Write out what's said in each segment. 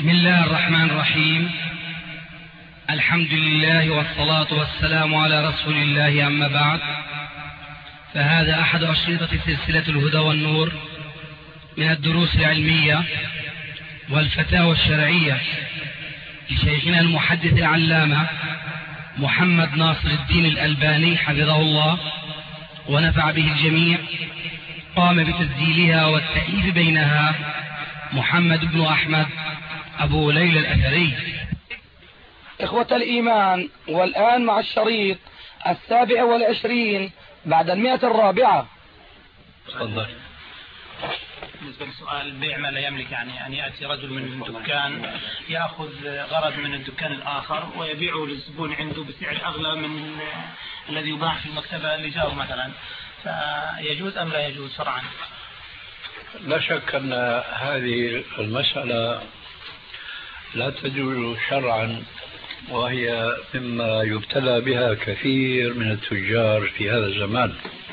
بسم الله الرحمن الرحيم. الحمد لله والصلاة والسلام على رسول الله، أما بعد، فهذا أحد أشرطة سلسلة الهدى والنور من الدروس العلمية والفتاوى الشرعية لشيخنا المحدث العلامة محمد ناصر الدين الألباني حفظه الله ونفع به الجميع. قام بتسجيلها والتأليف بينها محمد بن أحمد أبو ليلى الأثري. إخوة الإيمان، والآن مع الشريط 27 بعد 104. تفضل. بالنسبة لسؤال البيع ما لا يملك، يعني أن يأتي رجل من دكان يأخذ غرض من الدكان الآخر ويبيعه للزبون عنده بسعر أغلى من الذي يباع في المكتبة اللي جاره مثلا، فيجوز أم لا يجوز شرعا؟ لا شك أن هذه المسألة لا تجوز شرعا، وهي مما يبتلى بها كثير من التجار في هذا الزمان،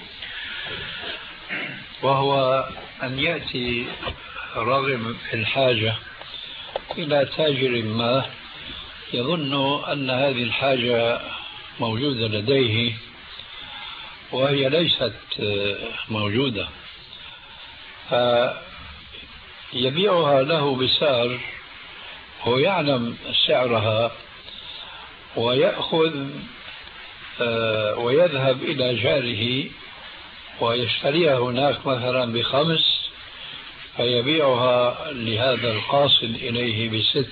وهو أن يأتي راغب في الحاجة إلى تاجر ما يظن أن هذه الحاجة موجودة لديه وهي ليست موجودة، فيبيعها له بسعر هو يعلم سعرها، ويأخذ ويذهب إلى جاره ويشتريها هناك مثلا ب5، فيبيعها لهذا القاصد إليه ب6.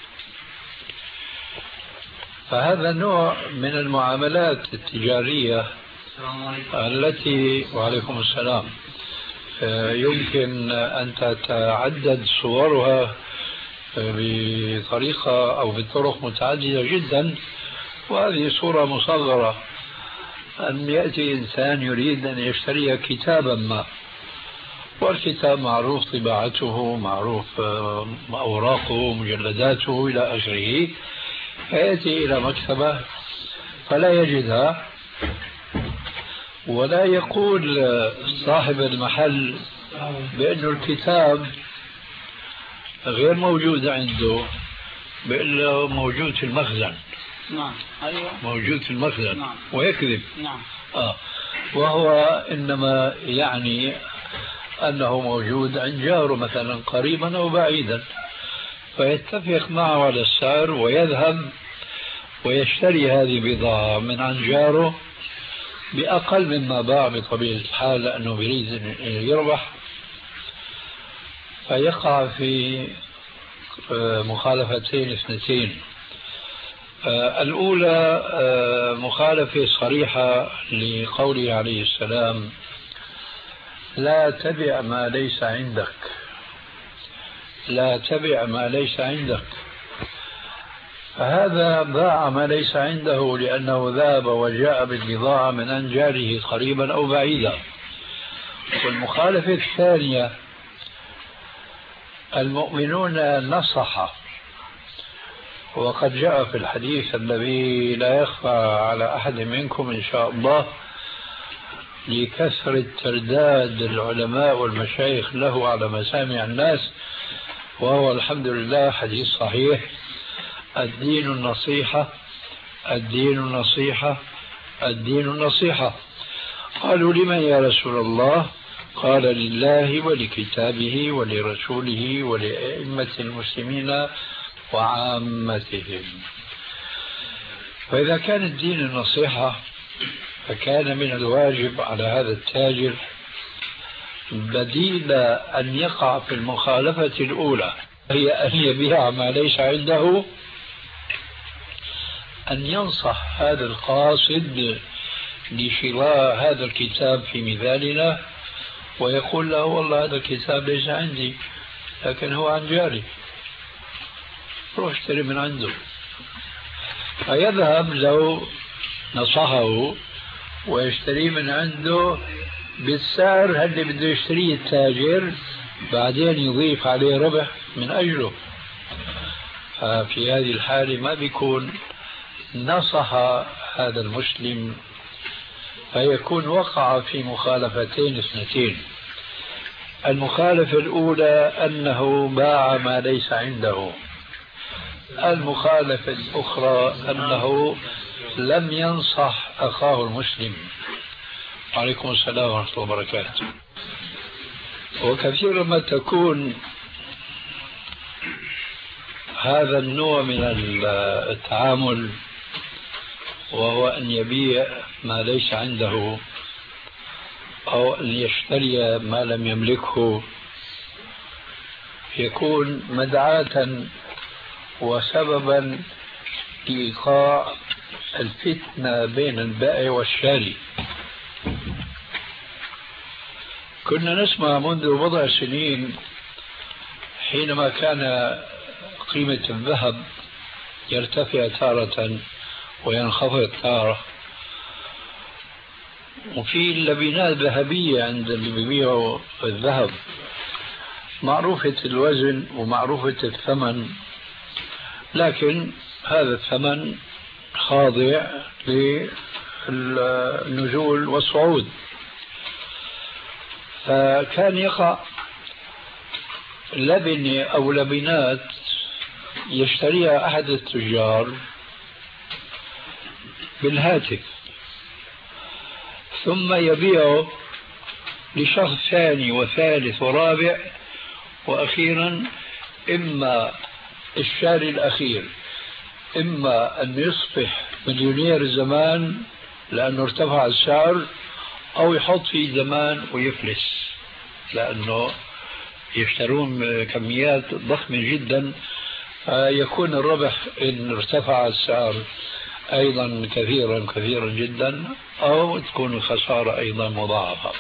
فهذا نوع من المعاملات التجارية التي وعليكم السلام يمكن أن تتعدد صورها بطريقة أو بطرق متعددة جدا، وهذه صورة مصغرة. أن يأتي إنسان يريد أن يشتري كتابا ما، والكتاب معروف طباعته، معروف أوراقه، مجلداته إلى آخره، فيأتي إلى مكتبة فلا يجدها، ولا يقول صاحب المحل بأن الكتاب غير موجود عنده، بأن موجود في المخزن. نعم، أيوة، موجود في المخزن. نعم. ويكذب. نعم. وهو إنما يعني أنه موجود عند جاره مثلا قريبا أو بعيدا، فيتفق معه على السعر ويذهب ويشتري هذه البضاعة من عند جاره بأقل مما باع بطبيعة الحال، لأنه يريد أن يربح. فيقع في مخالفتين اثنتين. الأولى مخالفة صريحة لقوله عليه السلام: لا تبع ما ليس عندك، لا تبع ما ليس عندك. فهذا باع ما ليس عنده لأنه ذهب وجاء بالبضاعة من عند جاره قريبا أو بعيدا. والمخالفة الثانية: المؤمنون نصح، وقد جاء في الحديث الذي لا يخفى على أحد منكم إن شاء الله لكثرة ترداد العلماء والمشايخ له على مسامع الناس، وهو الحمد لله حديث صحيح: الدين النصيحة، الدين النصيحة، الدين النصيحة. قالوا: لمن يا رسول الله؟ قال: لله ولكتابه ولرسوله ولأئمة المسلمين وعامتهم. فإذا كان الدين النصيحة، فكان من الواجب على هذا التاجر بديل أن يقع في المخالفة الأولى، هي أن يبيع ما ليس عنده، أن ينصح هذا القاصد لشراء هذا الكتاب في مثالنا، ويقول له: والله هذا الكتاب ليس عندي، لكن هو عن جاري، روح اشتري من عنده. فيذهب لو نصحه ويشتري من عنده بالسعر اللي بده يشتريه التاجر، بعدين يضيف عليه ربح من أجله. ففي هذه الحالة ما بيكون نصح هذا المسلم، فيكون وقع في مخالفتين اثنتين. المخالفة الأولى أنه باع ما ليس عنده، المخالفة الأخرى أنه لم ينصح أخاه المسلم. عليكم السلام ورحمة الله وبركاته. وكثيرا ما تكون هذا النوع من التعامل، وهو أن يبيع ما ليس عنده أو أن يشتري ما لم يملكه، يكون مدعاة وسببا لإيقاع الفتنة بين البائع والشاري. كنا نسمع منذ بضع سنين حينما كان قيمة الذهب يرتفع تارة وينخفض تارة، وفي لبنات ذهبية عند اللي بيبيعوا الذهب معروفة الوزن ومعروفة الثمن، لكن هذا الثمن خاضع للنزول والصعود. فكان يقع لبنة أو لبنات يشتريها أحد التجار بالهاتف، ثم يبيعه لشخص ثاني وثالث ورابع، وأخيرا إما الشاري الأخير إما أن يصبح مليونير الزمان لأنه ارتفع السعر، أو يحط فيه زمان ويفلس لأنه يشترون كميات ضخمة جدا، يكون الربح إن ارتفع السعر أيضا كثيرا كثيرا جدا، أو تكون الخسارة أيضا مضاعفة.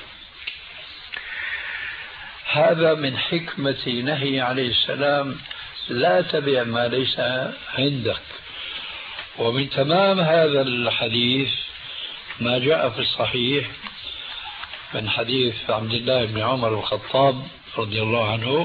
هذا من حكمة نهي عليه السلام: لا تبع ما ليس عندك. ومن تمام هذا الحديث ما جاء في الصحيح من حديث عبد الله بن عمر بن الخطاب رضي الله عنه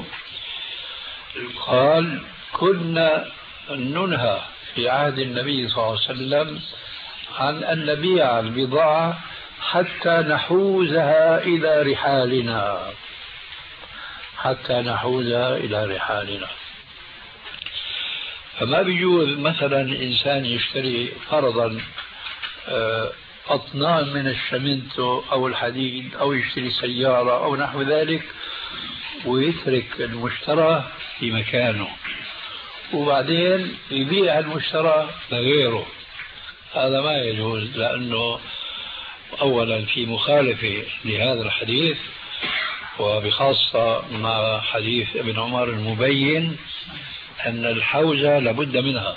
قال: كنا ننهى في عهد النبي صلى الله عليه وسلم عن أن نبيع البضاعة حتى نحوزها إلى رحالنا، حتى نحوزها إلى رحالنا. فما بيجوز مثلا إنسان يشتري فرضا أطنان من الشمنتو أو الحديد، أو يشتري سيارة أو نحو ذلك، ويترك المشترى في مكانه وبعدين يبيع المشترى لغيره. هذا ما يجوز، لأنه أولا في مخالفة لهذا الحديث، وبخاصة مع حديث ابن عمر المبين أن الحوزة لابد منها.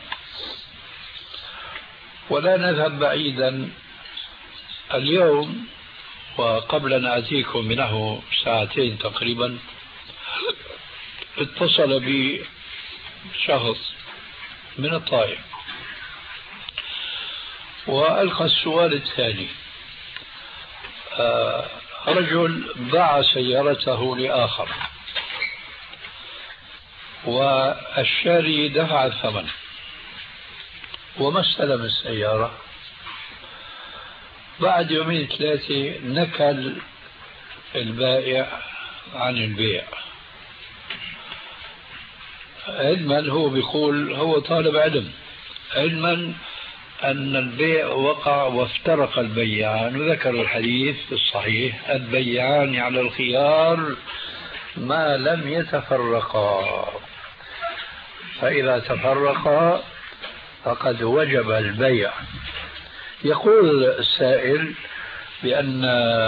ولا نذهب بعيدا، اليوم وقبل أن آتيكم منه ساعتين تقريبا اتصل بي شخص من الطائف وألقى السؤال التالي: رجل باع سيارته لآخر والشاري دفع الثمن وما استلم السيارة. بعد يومين ثلاثة نكل البائع عن البيع، علما هو بيقول هو طالب علم، علما أن البيع وقع وافترق البيعان، وذكر الحديث الصحيح: البيعان على الخيار ما لم يتفرقا، فإذا تفرقا فقد وجب البيع. يقول السائل بأن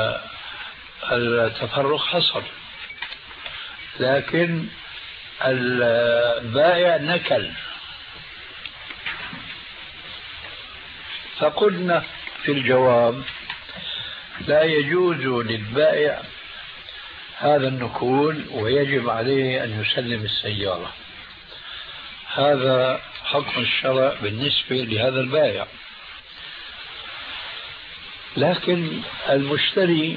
التفرق حصل، لكن البائع نكل. فقلنا في الجواب: لا يجوز للبائع هذا النكول، ويجب عليه أن يسلم السيارة. هذا حكم الشرع بالنسبة لهذا البائع. لكن المشتري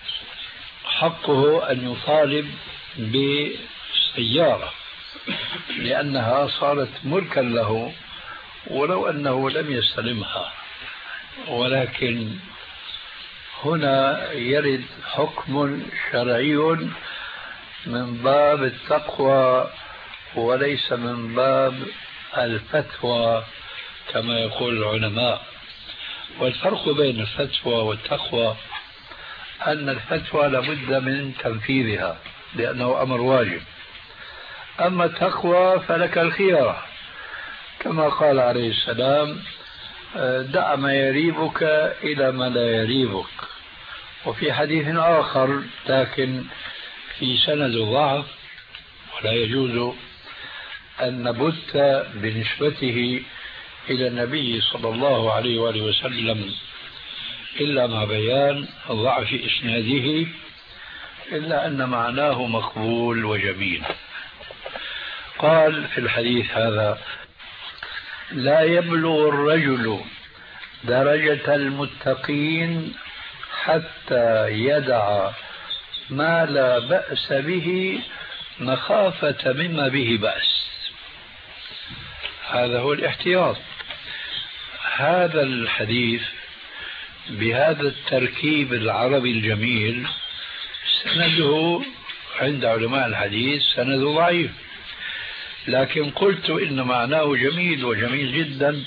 حقه أن يطالب بسيارة لأنها صارت ملكا له ولو أنه لم يستلمها. ولكن هنا يرد حكم شرعي من باب التقوى وليس من باب الفتوى كما يقول العلماء. والفرق بين الفتوى والتقوى أن الفتوى لابد من تنفيذها لأنه أمر واجب، أما التقوى فلك الخيار كما قال عليه السلام: دع ما يريبك إلى ما لا يريبك. وفي حديث آخر لكن في سند ضعف، ولا يجوز أن نبت بنسبته إلى النبي صلى الله عليه وآله وسلم إلا مع بيان ضعف إسناده، إلا أن معناه مقبول وجميل. قال في الحديث هذا: لا يبلغ الرجل درجة المتقين حتى يدع ما لا بأس به مخافة مما به بأس. هذا هو الاحتياط. هذا الحديث بهذا التركيب العربي الجميل سنده عند علماء الحديث سند ضعيف، لكن قلت إن معناه جميل وجميل جدا،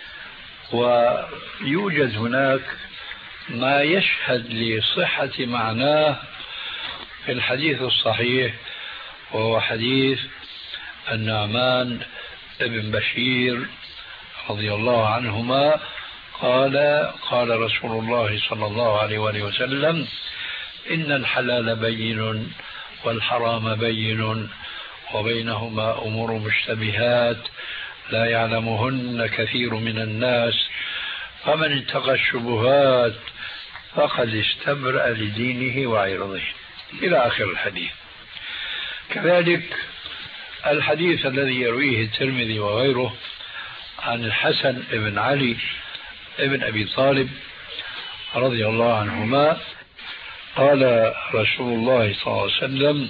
ويوجد هناك ما يشهد لصحة معناه في الحديث الصحيح، وهو حديث النعمان ابن بشير رضي الله عنهما قال: قال رسول الله صلى الله عليه وآله وسلم: إن الحلال بين والحرام بين وبينهما أمور مشتبهات لا يعلمهن كثير من الناس، فمن اتقى الشبهات فقد استبرأ لدينه وعرضه، إلى آخر الحديث. كذلك الحديث الذي يرويه الترمذي وغيره عن الحسن بن علي ابن أبي طالب رضي الله عنهما قال رسول الله صلى الله عليه وسلم: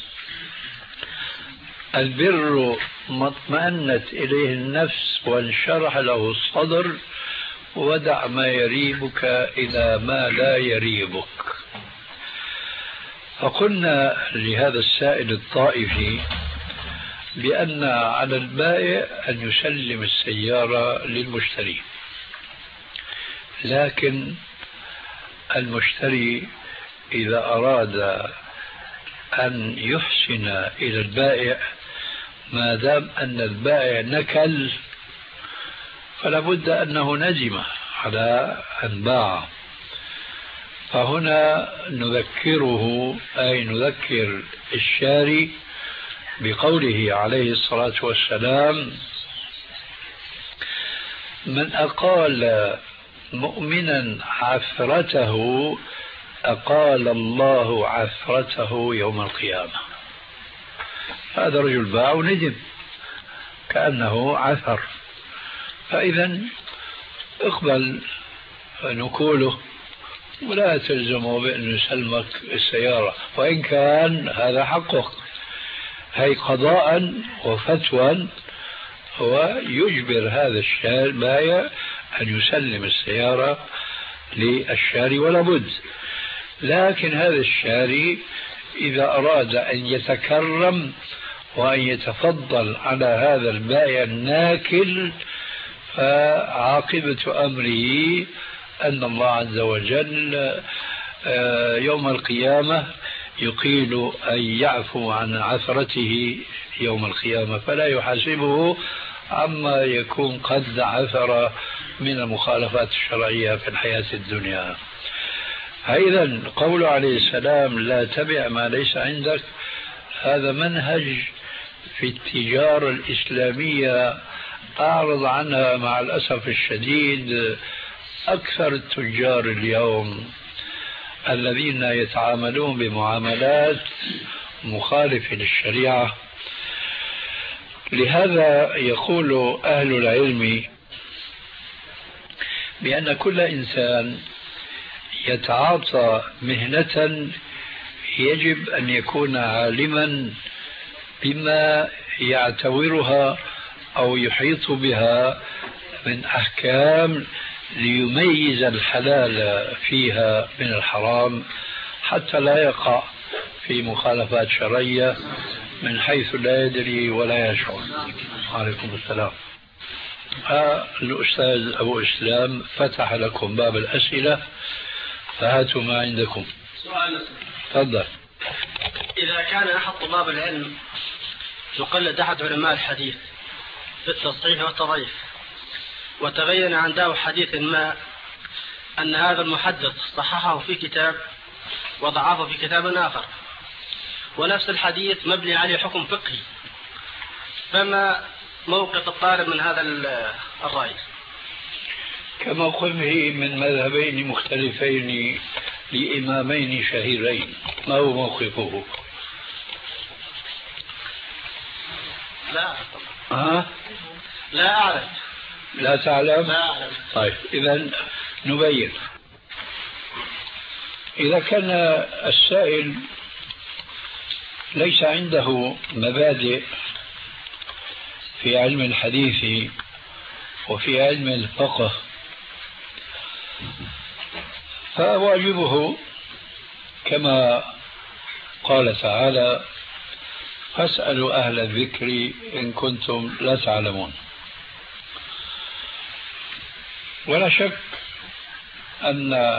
البر ما اطمأنت إليه النفس وانشرح له الصدر، ودع ما يريبك إلى ما لا يريبك. فقلنا لهذا السائل الطائفي بأن على البائع أن يسلم السيارة للمشتري، لكن المشتري إذا أراد أن يحسن إلى البائع ما دام أن البائع نكل فلا بد أنه ندم على أن باع. فهنا نذكره، أي نذكر الشاري بقوله عليه الصلاة والسلام: من أقال مؤمنا عثرته أقال الله عثرته يوم القيامة. هذا رجل باع وندم كأنه عثر، فإذا اقبل نقوله ولا تلزمه بأن يسلمك السيارة، وإن كان هذا حقك. هي قضاء وفتوى هو يجبر هذا البائع أن يسلم السيارة للشاري ولا بد. لكن هذا الشاري إذا أراد أن يتكرم وأن يتفضل على هذا البائع الناكل فعاقبة أمره أن الله عز وجل يوم القيامة يقيل أن يعفو عن عثرته يوم القيامة، فلا يحاسبه عما يكون قد عثر من المخالفات الشرعية في الحياة الدنيا. إذن قول عليه السلام: لا تبع ما ليس عندك، هذا منهج في التجارة الإسلامية أعرض عنها مع الأسف الشديد أكثر التجار اليوم الذين يتعاملون بمعاملات مخالفة للشريعة. لهذا يقول أهل العلم بأن كل إنسان يتعاطى مهنة يجب أن يكون عالما بما يعتبرها أو يحيط بها من أحكام ليميز الحلال فيها من الحرام، حتى لا يقع في مخالفات شرعية من حيث لا يدري ولا يشعر. عليكم السلام. الأستاذ أبو إسلام فتح لكم باب الأسئلة، فهاتوا ما عندكم. سؤال. تفضل. إذا كان أحد طلاب العلم يقلد أحد علماء الحديث في التصحيح والتضعيف، وتبين عنده حديث ما أن هذا المحدث صححه في كتاب وضعفه في كتاب آخر، ونفس الحديث مبني عليه حكم فقهي، فما موقف الطالب من هذا الرأي؟ كموقفه من مذهبين مختلفين لإمامين شهيرين، ما هو موقفه؟ لا أعلم. لا تعلم؟ لا أعلم. طيب إذا نبين. إذا كان السائل ليس عنده مبادئ في علم الحديث وفي علم الفقه، فواجبه كما قال تعالى: فاسألوا أهل الذكر إن كنتم لا تعلمون. ولا شك أن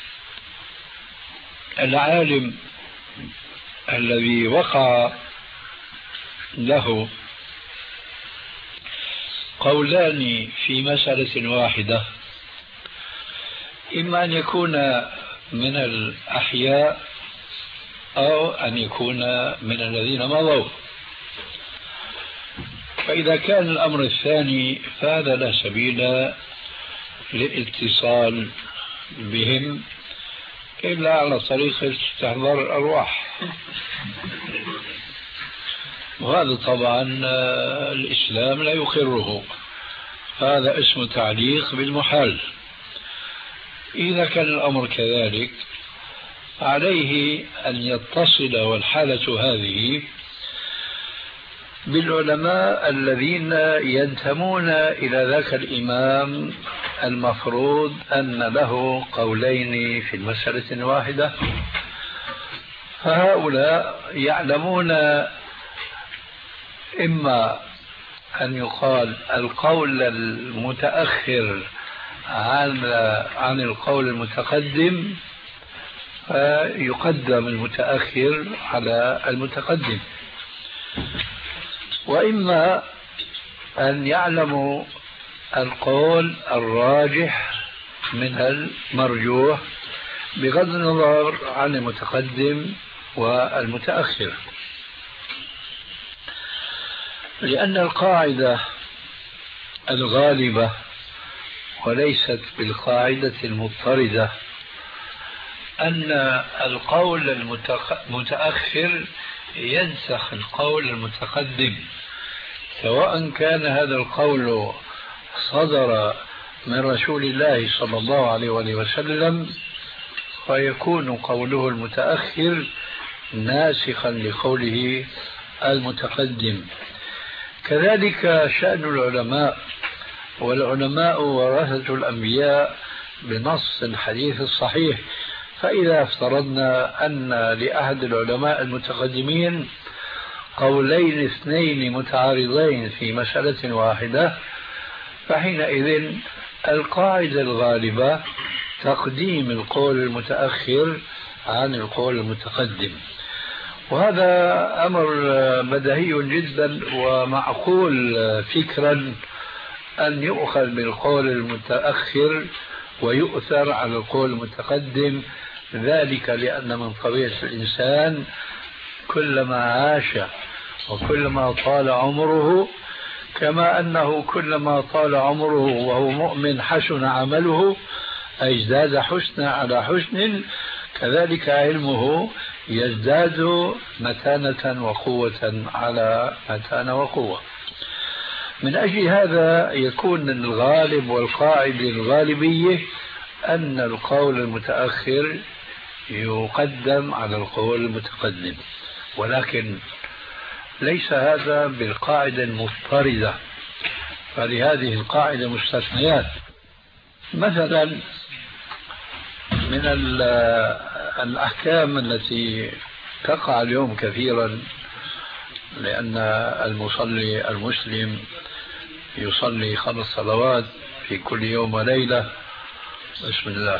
العالم الذي وقع له قولان في مسألة واحدة إما أن يكون من الأحياء أو أن يكون من الذين مضوا. فإذا كان الأمر الثاني فهذا لا سبيل للاتصال بهم إلا على طريق استحضار الأرواح، وهذا طبعا الإسلام لا يقره، هذا اسم تعليق بالمحال. إذا كان الأمر كذلك عليه أن يتصل، والحالة هذه بالعلماء الذين ينتمون إلى ذاك الإمام المفروض أن له قولين في المسألة واحدة، فهؤلاء يعلمون إما أن يقال القول المتأخر عن القول المتقدم، فيقدم المتأخر على المتقدم، وإما أن يعلموا القول الراجح من المرجوح بغض النظر عن المتقدم والمتأخر. لأن القاعدة الغالبة وليست بالقاعدة المضطردة أن القول المتأخر ينسخ القول المتقدم، سواء كان هذا القول صدر من رسول الله صلى الله عليه وسلم، فيكون قوله المتأخر ناسخا لقوله المتقدم. كذلك شأن العلماء، والعلماء ورثة الأنبياء بنص الحديث الصحيح. فإذا افترضنا أن لأحد العلماء المتقدمين قولين اثنين متعارضين في مسألة واحدة، فحينئذ القاعدة الغالبة تقديم القول المتأخر عن القول المتقدم، وهذا أمر بديهي جدا ومعقول فكرا أن يؤخذ بالقول المتأخر ويؤثر على القول المتقدم، ذلك لأن من طبيعة الإنسان كلما عاش وكلما طال عمره، كما أنه كلما طال عمره وهو مؤمن حسن عمله أي ازداد حسنا على حسن، كذلك علمه يزداد متانة وقوة على متانة وقوة. من أجل هذا يكون الغالب والقاعدة الغالبية أن القول المتأخر يقدم على القول المتقدم، ولكن ليس هذا بالقاعدة المضطردة، فلهذه القاعدة مستثنيات. مثلا من الأحكام التي تقع اليوم كثيرا لأن المصلي المسلم يصلي 5 صلوات في كل يوم وليلة. بسم الله.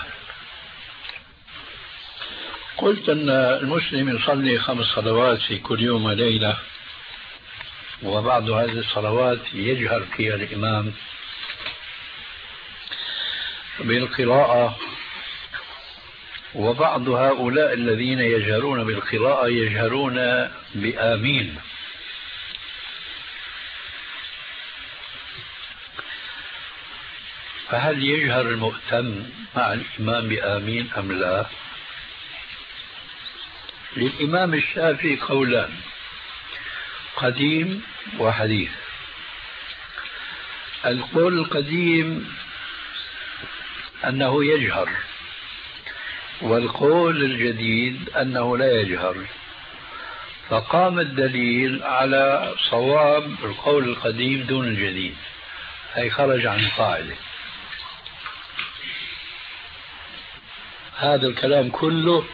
قلت أن المسلم يصلي 5 صلوات في كل يوم وليلة، وبعض هذه الصلوات يجهر فيها الإمام بالقراءة، وبعض هؤلاء الذين يجهرون بالقراءة يجهرون بآمين. فهل يجهر المؤتم مع الإمام بآمين أم لا؟ للإمام الشافعي قولان، قديم وحديث. القول القديم أنه يجهر، والقول الجديد أنه لا يجهر، فقام الدليل على صواب القول القديم دون الجديد، أي خرج عن القاعدة. هذا الكلام كله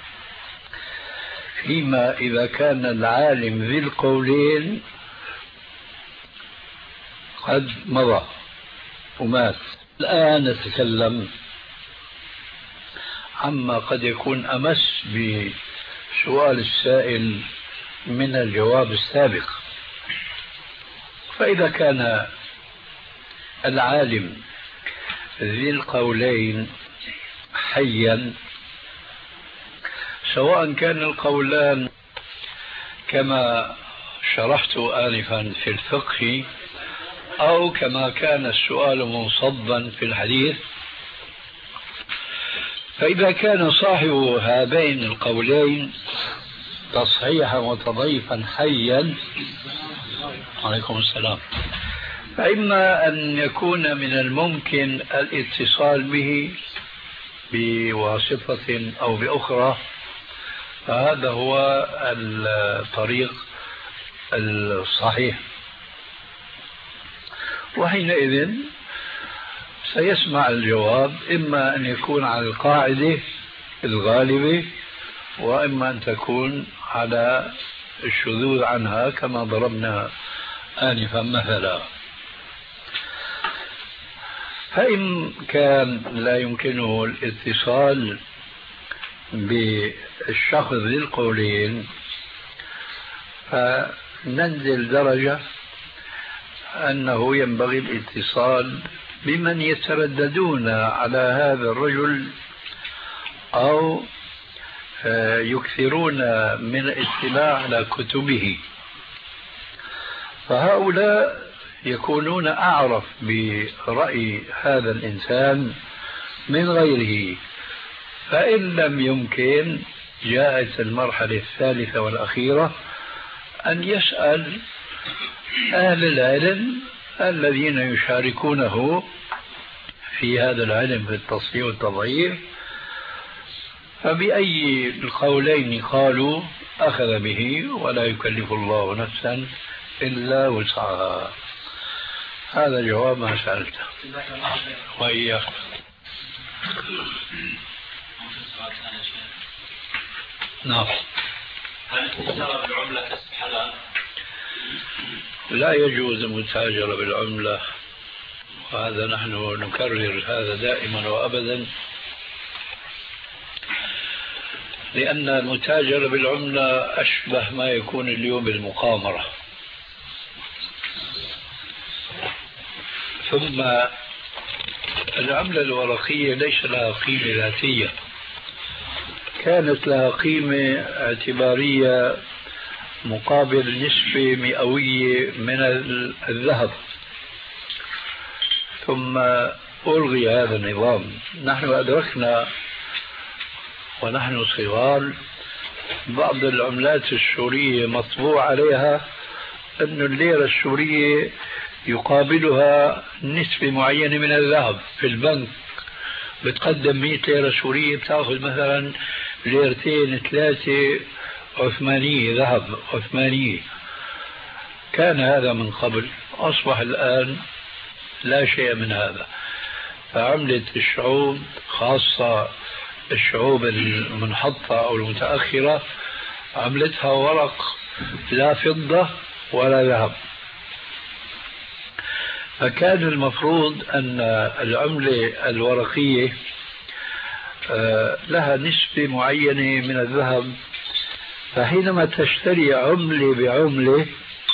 فيما إذا كان العالم ذي القولين قد مضى ومات. الآن نتكلم عما قد يكون أمس بسؤال السائل من الجواب السابق. فإذا كان العالم ذي القولين حيا، سواء كان القولان كما شرحت آنفا في الفقه أو كما كان السؤال منصبا في الحديث، فإذا كان صاحب هذين القولين تصحيحا وتضعيفا حيا، عليكم السلام، فإما أن يكون من الممكن الاتصال به بواسطة أو بأخرى، فهذا هو الطريق الصحيح. وحينئذ سيسمع الجواب إما أن يكون على القاعدة الغالبة، وإما أن تكون على الشذوذ عنها كما ضربنا آنفا مثلا. فإن كان لا يمكنه الاتصال بالشخص ذي القولين، فننزل درجة أنه ينبغي الاتصال بمن يترددون على هذا الرجل أو يكثرون من الاطلاع على كتبه، فهؤلاء يكونون أعرف برأي هذا الإنسان من غيره. فإن لم يمكن، جاءت المرحلة الثالثة والأخيرة أن يسأل أهل العلم الذين يشاركونه في هذا العلم في التصحيح والتضعيف، فبأي القولين قالوا أخذ به، ولا يكلف الله نفسا إلا وسعها. هذا جواب ما سألته. وإياك. نعم. هل التجارة بالعملة كسب حلال؟ لا يجوز المتاجرة بالعملة، وهذا نحن نكرر هذا دائما وأبدا، لأن المتاجرة بالعملة أشبه ما يكون اليوم بالمقامرة. ثم العملة الورقية ليس لها قيمة ذاتية، كانت لها قيمة اعتبارية مقابل نسبة مئوية من الذهب، ثم ألغي هذا النظام. نحن أدركنا ونحن صغار بعض العملات السورية مطبوع عليها أن الليرة السورية يقابلها نسبة معينة من الذهب. في البنك بتقدم 100 ليرة سورية بتأخذ مثلا ليرتين 3 عثمانية، ذهب عثمانية. كان هذا من قبل، أصبح الآن لا شيء من هذا. فعملة الشعوب، خاصة الشعوب المنحطة أو المتأخرة، عملتها ورق لا فضة ولا ذهب. فكان المفروض أن العملة الورقية لها نسبة معينة من الذهب، فحينما تشتري عملة بعملة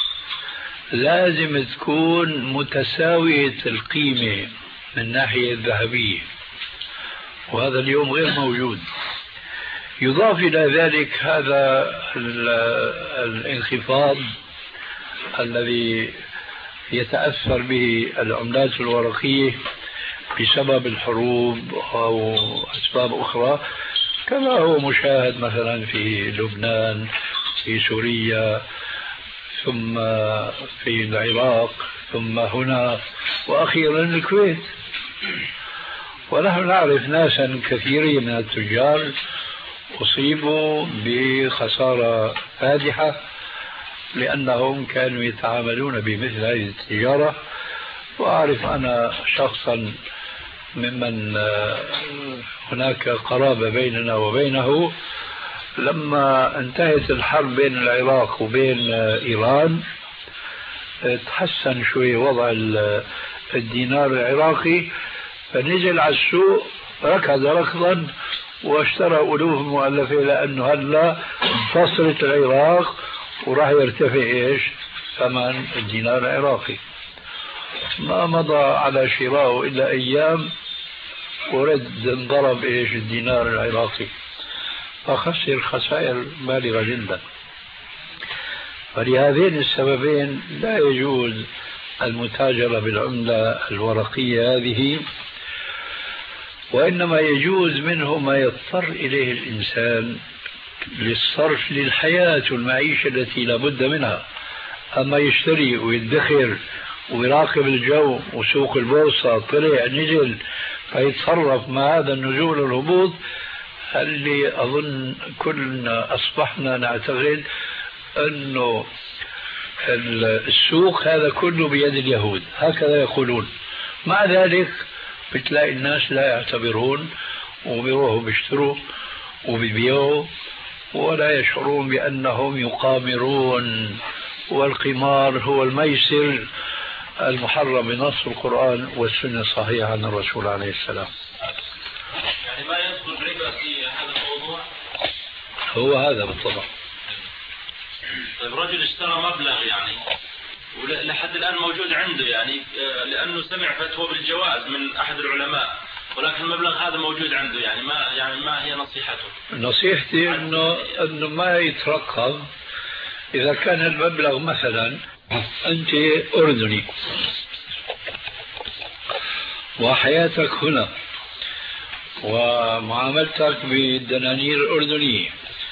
لازم تكون متساوية القيمة من الناحية الذهبية، وهذا اليوم غير موجود. يضاف إلى ذلك هذا الانخفاض الذي يتأثر به العملات الورقية بسبب الحروب أو أسباب أخرى، كما هو مشاهد مثلا في لبنان، في سوريا، ثم في العراق، ثم هنا، وأخيرا الكويت. ونحن نعرف ناسا كثيرين من التجار أصيبوا بخسارة فادحة لأنهم كانوا يتعاملون بمثل هذه التجارة. وأعرف أنا شخصا ممن هناك قرابة بيننا وبينه، لما انتهت الحرب بين العراق وبين إيران تحسن شوي وضع الدينار العراقي، فنزل على السوق ركض ركضا واشترى ألوف مؤلفة، لأنه هلا انفصلت العراق وراح يرتفع إيش ثمن الدينار العراقي. ما مضى على شرائه إلا أيام ورد انضرب إيش الدينار العراقي، فخسر خسائر بالغة جدا. فلهذين السببين لا يجوز المتاجرة بالعملة الورقية هذه، وإنما يجوز منه ما يضطر إليه الإنسان للصرف للحياة والمعيشة التي لا بد منها. أما يشتري ويدخر ويراقب الجو وسوق البورصة طلع نزل فيتصرف مع هذا النزول والهبوط، اللي أظن كلنا أصبحنا نعتقد أنه السوق هذا كله بيد اليهود، هكذا يقولون. مع ذلك بتلاقي الناس لا يعتبرون وبيروحوا بيشتروا وبيبيعوا ولا يشعرون بأنهم يقامرون. والقمار هو الميسر المحرم بنص القرآن والسنة الصحيحة عن الرسول عليه السلام. يعني ما يدخل ربا في هذا الموضوع؟ هو هذا بالطبع. طيب رجل اشترى مبلغ يعني ولحد الآن موجود عنده، يعني لأنه سمع فتوى بالجواز من أحد العلماء، ولكن المبلغ هذا موجود عنده، يعني ما هي نصيحته؟ نصيحتي أنه ما يترقب. إذا كان المبلغ مثلا أنت أردني وحياتك هنا ومعاملتك بالدنانير الأردنية،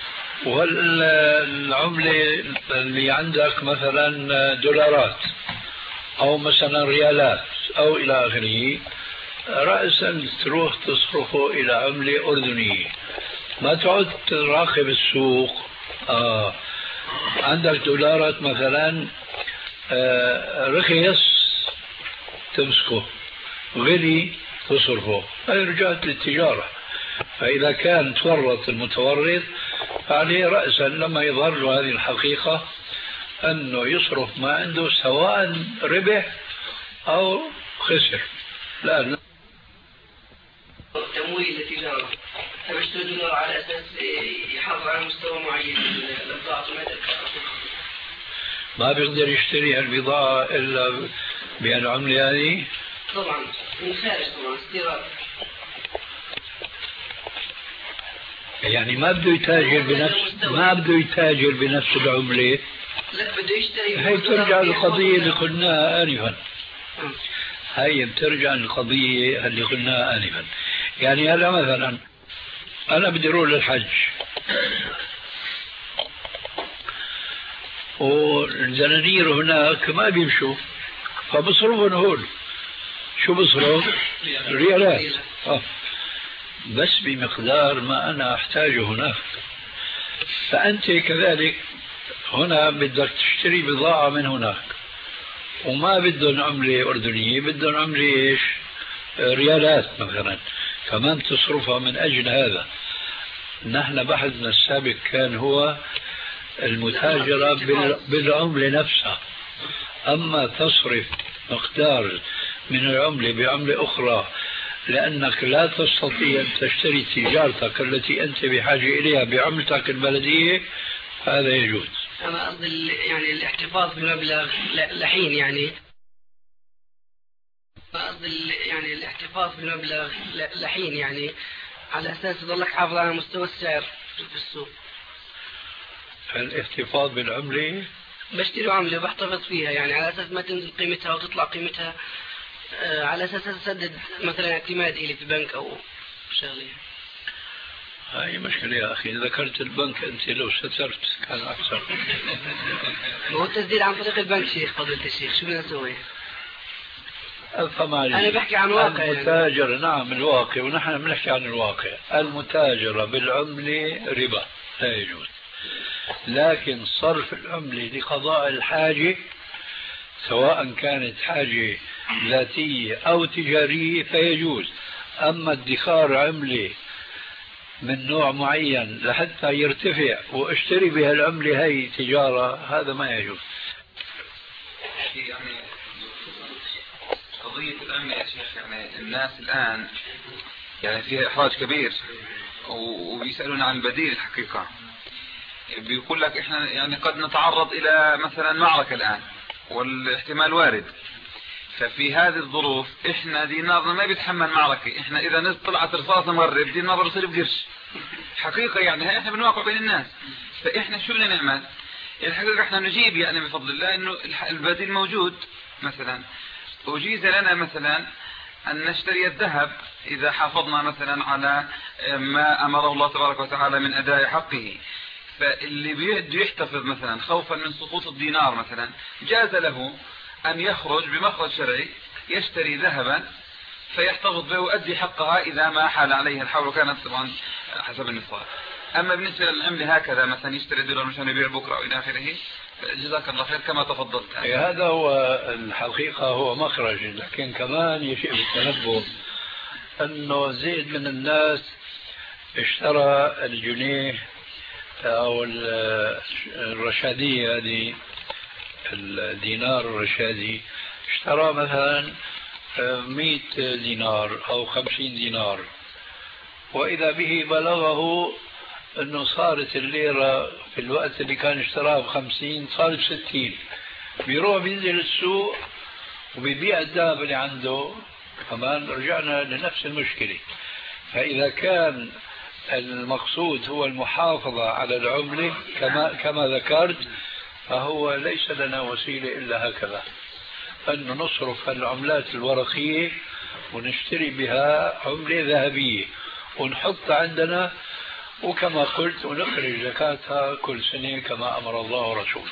والعملة اللي عندك مثلا دولارات أو مثلا ريالات أو إلى آخره، رأسا تروح تصرفه إلى عملة أردنية، ما تعد تراقب السوق. عندك دولارات مثلا رخيص تمسكه، غلي تصرفه، هذه رجعت للتجارة. فإذا كان تورط المتورط فعليه رأسا لما يظهر له هذه الحقيقة أنه يصرف ما عنده سواء ربح أو خسر. لا تمويل التجارة فبيشتري دولار على أساس يحافظ على مستوى معين من البضاعة، ما بيقدر يشتري البضاعة إلا بالعملة هذه. طبعا من خارج طبعا استيراد، يعني ما بده يتاجر بنفس العملة. لا بده يشتري. هي ترجع للقضية اللي قلناها آنفا. هي بترجع للقضية اللي قلناها آنفا. يعني هلا مثلا أنا بدي أروح للحج والدنانير هناك ما بيمشوا، فبصرفهم هون. شو بصرف؟ ريالات. بس بمقدار ما أنا أحتاجه هناك. فأنت كذلك هنا بدك تشتري بضاعة من هناك وما بدهم عملة أردنية، بدهم عملة إيش؟ ريالات مثلا، كمان تصرفها من أجل هذا. نحن بحثنا السابق كان هو المتاجرة بالعملة نفسها. أما تصرف مقدار من العملة بعملة أخرى لأنك لا تستطيع أن تشتري تجارتك التي أنت بحاجة إليها بعملتك البلدية، هذا يجوز. أنا قصدي يعني الاحتفاظ بالمبلغ لحين، يعني قصدي يعني الاحتفاظ بالمبلغ لحين، يعني على أساس يظلك حافظ على مستوى السعر في السوق. الاحتفاظ بالعملة، بشتري عملة بحتفظ فيها، يعني على أساس ما تنزل قيمتها وتطلع قيمتها، على أساس أسدد مثلا اعتماد إلي في البنك أو شغلة. هاي مشكلة يا أخي، ذكرت البنك أنت لو سترت كان أحسن. هو التسديد عن طريق البنك شيخ، فضيلة الشيخ، شو بدنا نسوي؟ أنا بحكي عن واقع المتاجرة يعني. نعم الواقع، ونحن بنحكي عن الواقع. المتاجرة بالعملة ربا لا يجوز، لكن صرف العملة لقضاء الحاجة سواء كانت حاجة ذاتية أو تجارية فيجوز. أما ادخار عملة من نوع معين لحتى يرتفع واشتري بها العملة هي تجارة، هذا ما يجوز. يعني قضية العملة يا شيخ، يعني الناس الآن يعني فيها إحراج كبير وبيسألون عن البديل. الحقيقة بيقول لك إحنا يعني قد نتعرض إلى مثلا معركة الآن والاحتمال وارد، ففي هذه الظروف إحنا دينارنا ما بيتحمل معركة. إحنا إذا طلعت رصاصة مغرب دينار بصير بقرش حقيقة، يعني إحنا بنواقع بين الناس. فإحنا شو بدنا نعمل؟ الحقيقة إحنا نجيب يعني بفضل الله إنه البديل موجود. مثلا أجيز لنا مثلا أن نشتري الذهب إذا حافظنا مثلا على ما أمره الله تبارك وتعالى من أداء حقه. فاللي بده يحتفظ مثلا خوفا من سقوط الدينار مثلا، جاز له أن يخرج بمخرج شرعي يشتري ذهبا فيحتفظ به ويؤدي حقها إذا ما حال عليه الحول، وكانت طبعا حسب النصاب. أما بالنسبة للعملة هكذا مثلا يشتري دولار مشان يبيع بكرة أو إلى آخره، جزاك الله خير كما تفضلت. هذا هو الحقيقة، هو مخرج. لكن كمان يشيء بالتنبه أنه زيد من الناس اشترى الجنيه أو الرشادية، هذه الدينار الرشادي، اشترى مثلا 100 دينار أو 50 دينار، وإذا به بلغه أنه صارت الليرة في الوقت اللي كان اشتراها ب50 صارت 60. بيروح بينزل السوق وبيبيع الذهب اللي عنده، كمان رجعنا لنفس المشكلة. فإذا كان المقصود هو المحافظة على العملة كما ذكرت، فهو ليس لنا وسيلة إلا هكذا، أن نصرف العملات الورقية ونشتري بها عملة ذهبية ونحط عندنا، وكما قلت ونخرج زكاتها كل سنة كما أمر الله ورسوله.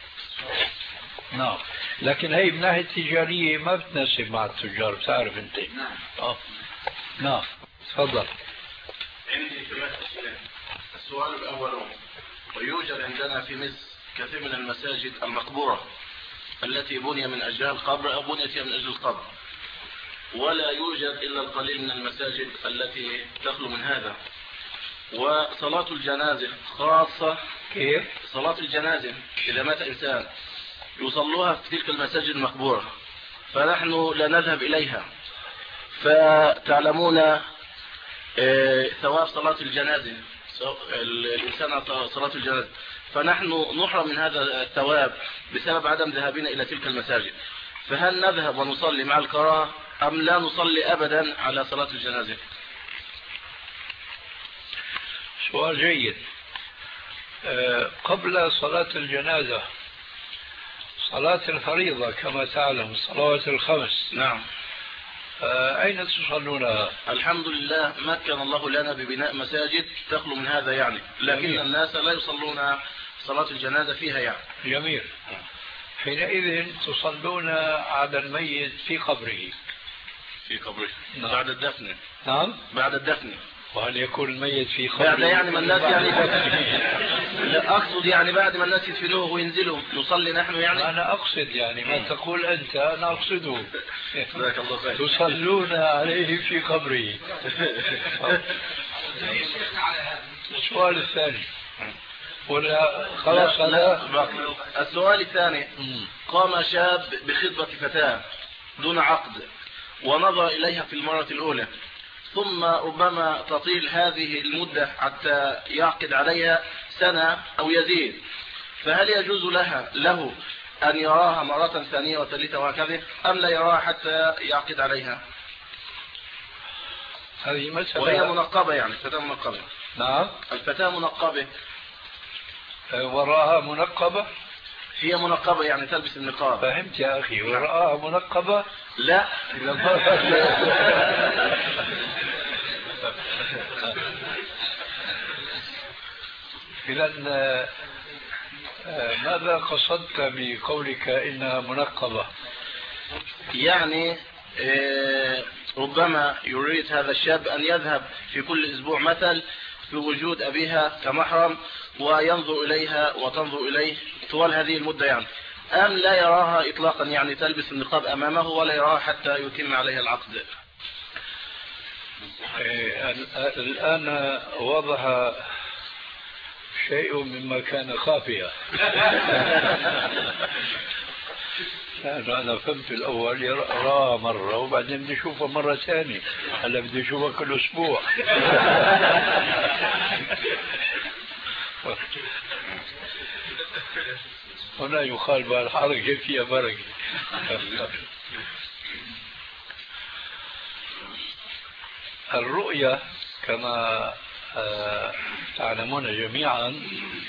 نعم، لكن هي من ناحية تجارية ما بتناسب مع التجار، بتعرف أنت. نعم تفضل. عندي ثلاث أسئلة. السؤال الأول: ويوجد عندنا في مصر كثير من المساجد المقبورة التي بني من أجلها القبر أو بنيت من أجل القبر، ولا يوجد إلا القليل من المساجد التي تخلو من هذا. وصلاة الجنازة خاصة، كيف؟ صلاة الجنازة إذا مات إنسان يصلوها في تلك المساجد المقبورة، فنحن لا نذهب إليها. فتعلمون ثواب صلاة الجنازة، الإنسان على صلاة الجنازة، فنحن نحرم من هذا الثواب بسبب عدم ذهابنا إلى تلك المساجد. فهل نذهب ونصلي مع الكراهة أم لا نصلي أبدا على صلاة الجنازة؟ سؤال جيد. قبل صلاة الجنازة صلاة الفريضة كما تعلم، الصلوات الخمس. نعم. أين تصلونها؟ الحمد لله مكن الله لنا ببناء مساجد تخلو من هذا يعني، لكن جميل. الناس لا يصلون صلاة الجنازة فيها يعني. جميل. حينئذ تصلون على الميت في قبره. في قبره. نعم. بعد الدفن. نعم. بعد الدفن. وهل يكون الميت في قبره بعد يعني ما الناس يعني لا أقصد يعني بعد ما الناس يدفنوه وينزلوا نصلي نحن يعني. أنا أقصد يعني ما تقول أنت، أنا أقصده. جزاك الله خير. تصلون عليه في قبره. السؤال الثاني: ولا خلاص هذا؟ السؤال الثاني: قام شاب بخطبة فتاة دون عقد ونظر إليها في المرة الأولى، ثم ربما تطيل هذه المدة حتى يعقد عليها سنة أو يزيد، فهل يجوز له أن يراها مرة ثانية وثالثة وهكذا، أم لا يراها حتى يعقد عليها؟ هذه مسألة. وهي منقبة، يعني الفتاة منقبة. نعم، الفتاة منقبة. وراءها منقبة. هي منقبة يعني تلبس النقاب. فهمت يا أخي، وراءها منقبة. لا. إذن ماذا قصدت بقولك إنها منقبة؟ يعني ربما يريد هذا الشاب أن يذهب في كل أسبوع مثل في وجود أبيها كمحرم، وينظر إليها وتنظر إليه طوال هذه المدة، يعني أم لا يراها إطلاقا، يعني تلبس النقاب أمامه ولا يراها حتى يتم عليها العقد؟ الآن وضح شيء مما كان خافيا. أنا فهمت الأول يراها مرة وبعدين بدي أشوفها مرة ثانية، هلا بدي أشوفها كل أسبوع. هنا يقال بالحركة فيها بركة. الرؤية كما تعلمون جميعا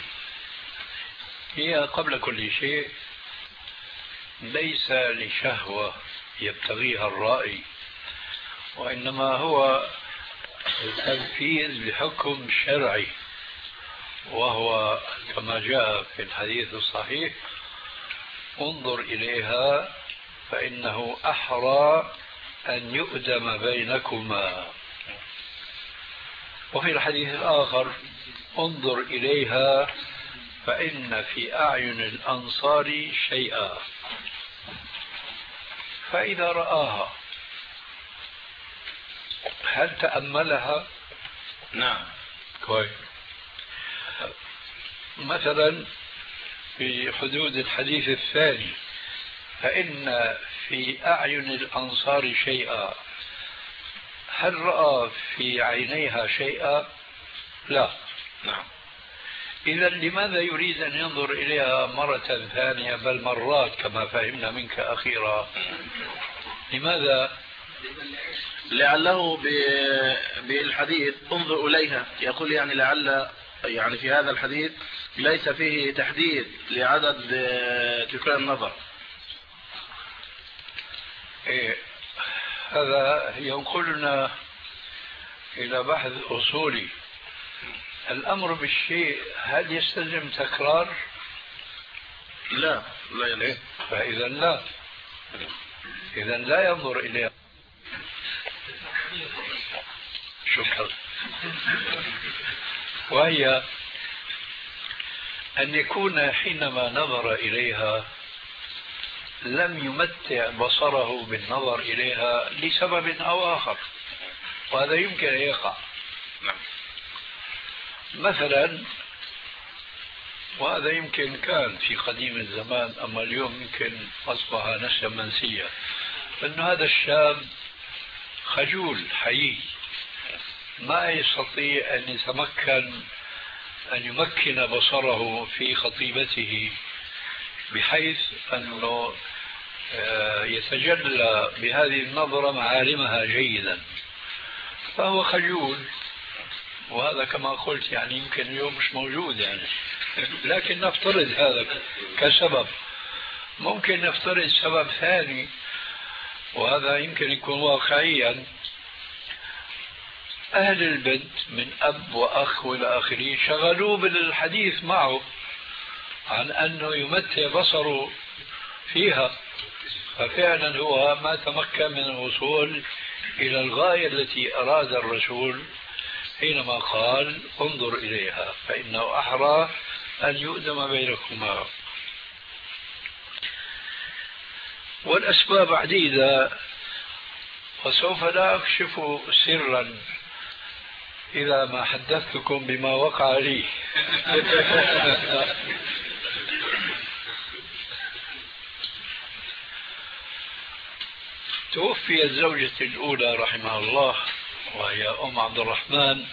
هي قبل كل شيء ليس لشهوة يبتغيها الرائي، وإنما هو تنفيذ لحكم شرعي، وهو كما جاء في الحديث الصحيح: انظر إليها فإنه أحرى أن يؤدم بينكما. وفي الحديث الآخر: انظر إليها فإن في أعين الأنصار شيئا. فإذا رآها هل تأملها؟ نعم. كويس. مثلا في حدود الحديث الثاني: فإن في أعين الأنصار شيئا، هل رأى في عينيها شيئا؟ لا. نعم. إذا لماذا يريد أن ينظر إليها مرة ثانية بل مرات كما فهمنا منك أخيرا؟ لماذا؟ لعله بالحديث انظر إليها يقول يعني لعل يعني في هذا الحديث ليس فيه تحديد لعدد تكرار النظر. إيه، هذا ينقلنا إلى بحث أصولي. الأمر بالشيء هل يستلزم تكرار؟ لا يلزم. فإذا لا، إذا لا ينظر إليها. شكرا. وهي أن يكون حينما نظر إليها لم يمتع بصره بالنظر إليها لسبب أو آخر، وهذا يمكن أن يقع. مثلا، وهذا يمكن كان في قديم الزمان أما اليوم يمكن أصبح نسيا منسيا، أن هذا الشاب خجول حيي ما يستطيع أن يمكن بصره في خطيبته بحيث أنه يتجلى بهذه النظرة معالمها جيدا، فهو خجول. وهذا كما قلت يعني يمكن اليوم مش موجود يعني، لكن نفترض هذا كسبب. ممكن نفترض سبب ثاني، وهذا يمكن يكون واقعيا: أهل البنت من أب وأخ والى آخره شغلوه بالحديث معه عن أنه يمتع بصره فيها، ففعلا هو ما تمكن من الوصول إلى الغاية التي أراد الرسول حينما قال انظر إليها فإنه أحرى أن يؤدم بينكما. والأسباب عديدة وسوف لا أكشف سرا إذا ما حدثتكم بما وقع لي. توفيت زوجتي الأولى رحمها الله وهي أم عبد الرحمن،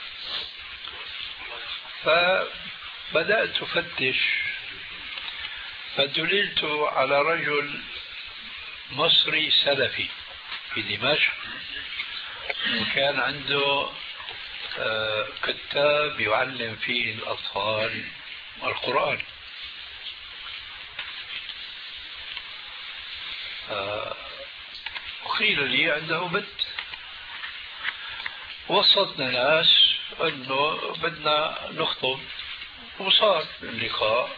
فبدأت أفتش فدللت على رجل مصري سلفي في دمشق، وكان عنده كتاب يعلم فيه الأطفال القرآن. قيل لي عنده بنت، وصلتنا ناس أنه بدنا نخطب، وصار اللقاء.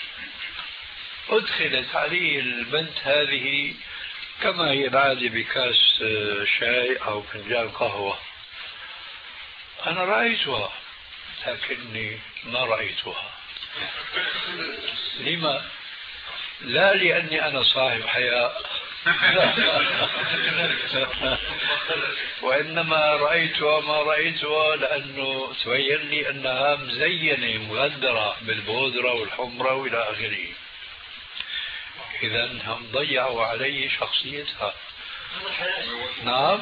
أدخلت عليه البنت هذه كما هي العادة بكاس شاي أو فنجان قهوة. أنا رأيتها لكني ما رأيتها. لما؟ لا لأني أنا صاحب حياء، وإنما رأيتها ما رأيتها لأنه تبين لي أنها مزينة مغدرة بالبودرة والحمرة وإلى آخره. إذا هم ضيعوا علي شخصيتها. نعم.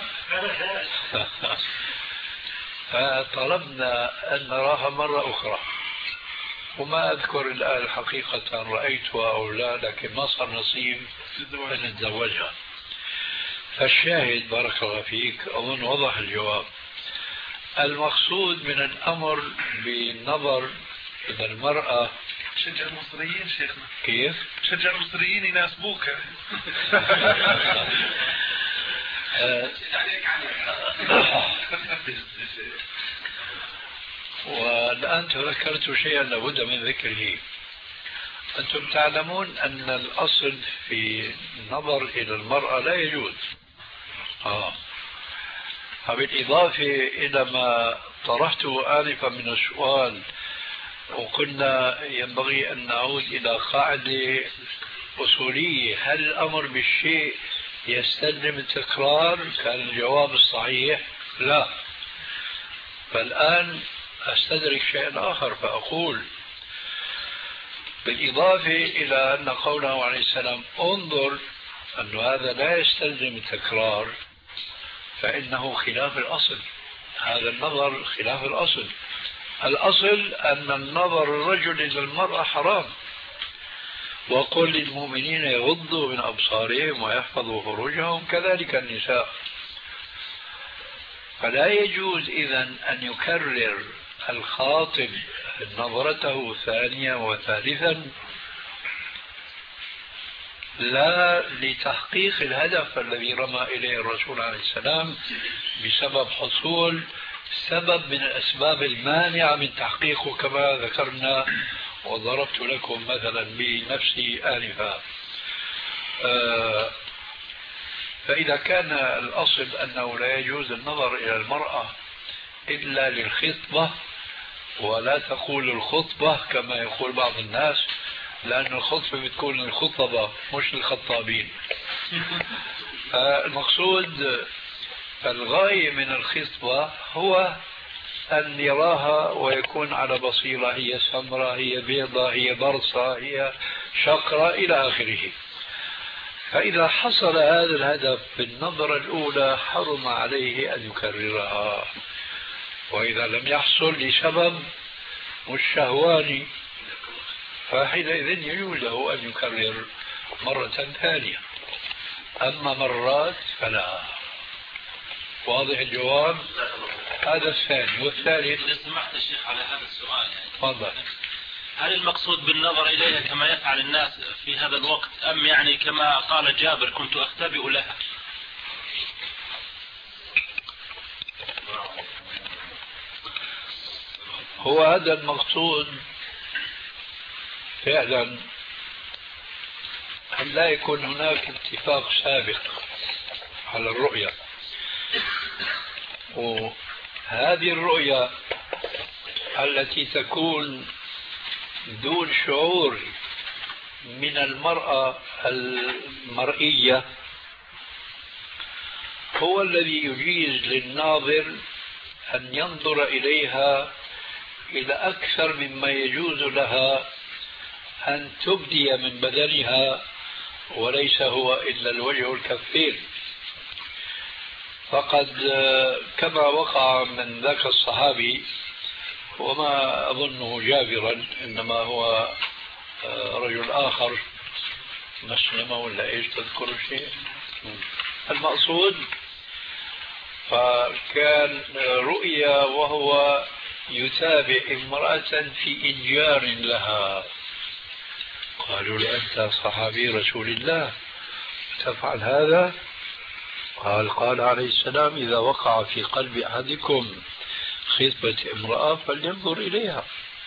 فطلبنا أن نراها مرة أخرى، وما أذكر الآن حقيقة رأيتها أو لا، لكن ما صار نصيب أن نتزوجها. فالشاهد بارك الله فيك أظن وضح الجواب. المقصود من الأمر بالنظر إلى المرأة. شجع المصريين شيخنا. كيف؟ شجع المصريين يناسبوك. والآن تذكرت شيئا لابد من ذكره. أنتم تعلمون أن الأصل في النظر إلى المرأة لا يجوز. فبالإضافة إلى ما طرحته آنفا من السؤال، وقلنا ينبغي أن نعود إلى قاعدة أصولية: هل الأمر بالشيء يستلزم التكرار؟ كان الجواب الصحيح لا. فالآن أستدرك شيئا آخر فأقول بالإضافة إلى أن قوله عليه السلام انظر أن هذا لا يستلزم التكرار، فإنه خلاف الأصل. هذا النظر خلاف الأصل. الأصل أن النظر الرجل إلى المرأة حرام، وقل للمؤمنين يغضوا من أبصارهم ويحفظوا فروجهم كذلك النساء. فلا يجوز إذن أن يكرر الخاطب نظرته ثانيا وثالثا، لا لتحقيق الهدف الذي رمى إليه الرسول عليه السلام بسبب حصول سبب من الأسباب المانعة من تحقيقه كما ذكرنا وضربت لكم مثلا بنفسي آنفا. فإذا كان الأصل أنه لا يجوز النظر إلى المرأة إلا للخطبة، ولا تقول الخطبة كما يقول بعض الناس، لأن الخطبة بتكون للخطبة مش للخطابين. المقصود الغاية من الخطبة هو أن يراها ويكون على بصيرة، هي سمراء، هي بيضاء، هي برصة، هي شقراء إلى آخره. فإذا حصل هذا الهدف في النظرة الأولى حرم عليه أن يكررها، وإذا لم يحصل لسبب مش شهواني فحينئذ يجوز له أن يكرر مرة ثانية، أما مرات فلا. واضح الجواب؟ هذا الثاني. والثالث إذا سمحت الشيخ على هذا السؤال يعني تفضل. هل المقصود بالنظر إليها كما يفعل الناس في هذا الوقت، أم يعني كما قال جابر كنت أختبئ لها؟ هو هذا المقصود فعلا، أن لا يكون هناك اتفاق سابق على الرؤية، وهذه الرؤية التي تكون دون شعور من المرأة المرئية هو الذي يجيز للناظر أن ينظر إليها إلى أكثر مما يجوز لها أن تبدي من بدنها، وليس هو إلا الوجه والكفين. فقد كما وقع من ذاك الصحابي، وما أظنه جابرا، إنما هو رجل آخر مسلم ولا إيش، تذكر شيء المقصود. فكان رؤيا وهو يتابع امرأة في إنجار لها، قالوا له أنت صحابي رسول الله تفعل هذا؟ قال عليه السلام إذا وقع في قلب أحدكم خطبة امرأة فلينظر إليها،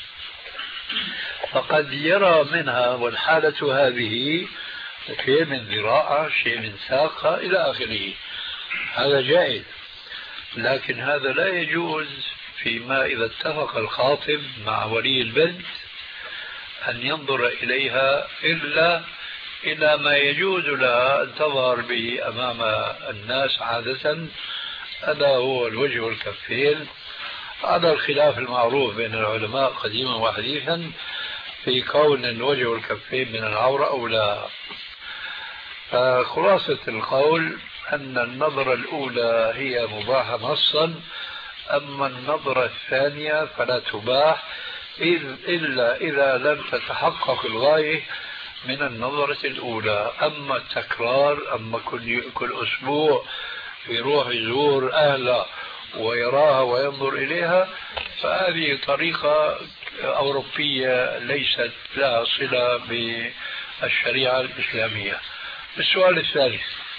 فقد يرى منها، والحالة هذه شيء من ذراعة، شيء من ساقة إلى آخره، هذا جائز. لكن هذا لا يجوز فيما إذا اتفق الخاطب مع ولي البنت أن ينظر إليها إلا إلى ما يجوز لها أن تظهر به أمام الناس عادة، هذا هو الوجه والكفين، هذا الخلاف المعروف بين العلماء قديما وحديثا في كون الوجه والكفين من العورة أو لا. فخلاصة القول أن النظرة الأولى هي مباحة نصا، أما النظرة الثانية فلا تباح إلا إذا لم تتحقق الغاية من النظرة الأولى. أما التكرار، أما كل أسبوع يروح يزور أهله ويراها وينظر إليها، فهذه طريقة أوروبية ليست لها صلة بالشريعة الإسلامية. السؤال الثالث.